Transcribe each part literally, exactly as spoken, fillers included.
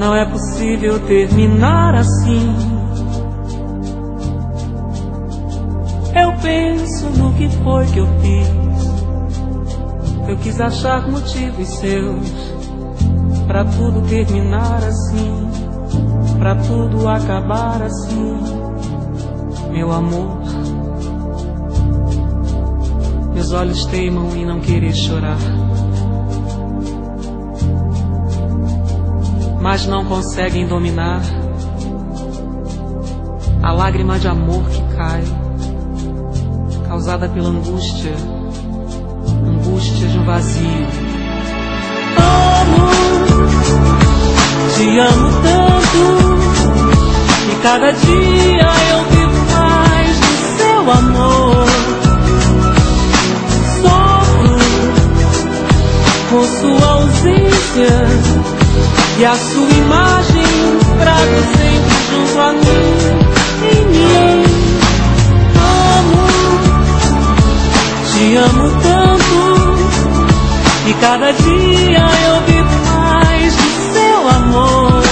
Não é possível terminar assim. Eu penso no que foi que eu fiz. Eu quis achar motivos seus pra tudo terminar assim, pra tudo acabar assim. Meu amor, meus olhos teimam em não querer chorar, mas não conseguem dominar a lágrima de amor que cai, causada pela angústia, angústia de um vazio. Amo, te amo tanto, e cada dia eu vivo mais do seu amor. Sofro com sua ausência e a sua imagem trago sempre junto a mim, em mim. Amo, te amo tanto, e cada dia eu vivo mais do seu amor.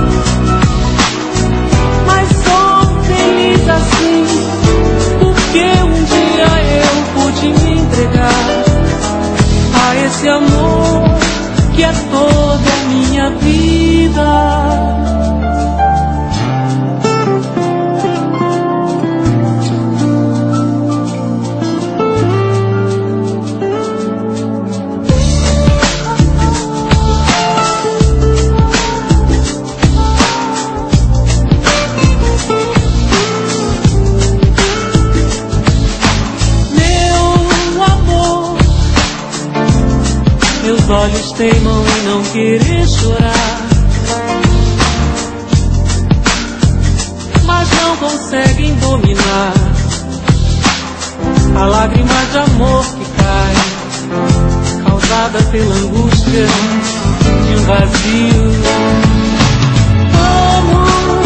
Mas sou feliz assim, porque um dia eu pude me entregar a esse amor que é toda a minha vida. Meus olhos teimam em não querer chorar, mas não conseguem dominar a lágrima de amor que cai, causada pela angústia de um vazio. Amo,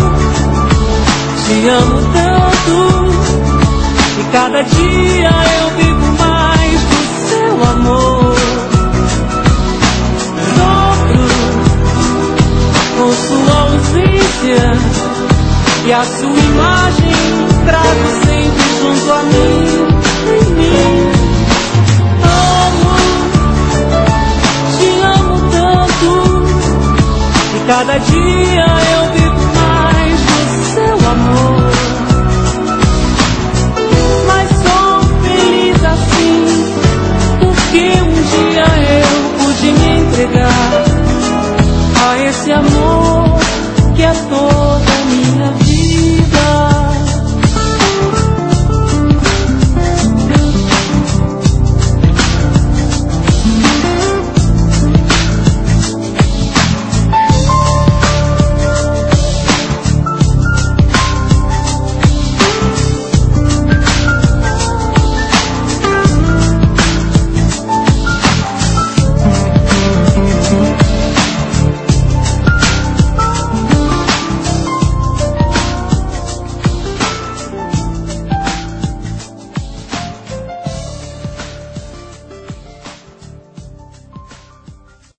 te amo tanto, e cada dia eu vivo mais do seu amor. Com sua ausência e a sua imagem trago sempre junto a mim, em mim. Amo, te amo tanto, e cada dia eu vivo mais do seu amor. Mas sou feliz assim, porque um dia eu pude me entregar a esse amor que é toda a minha vida.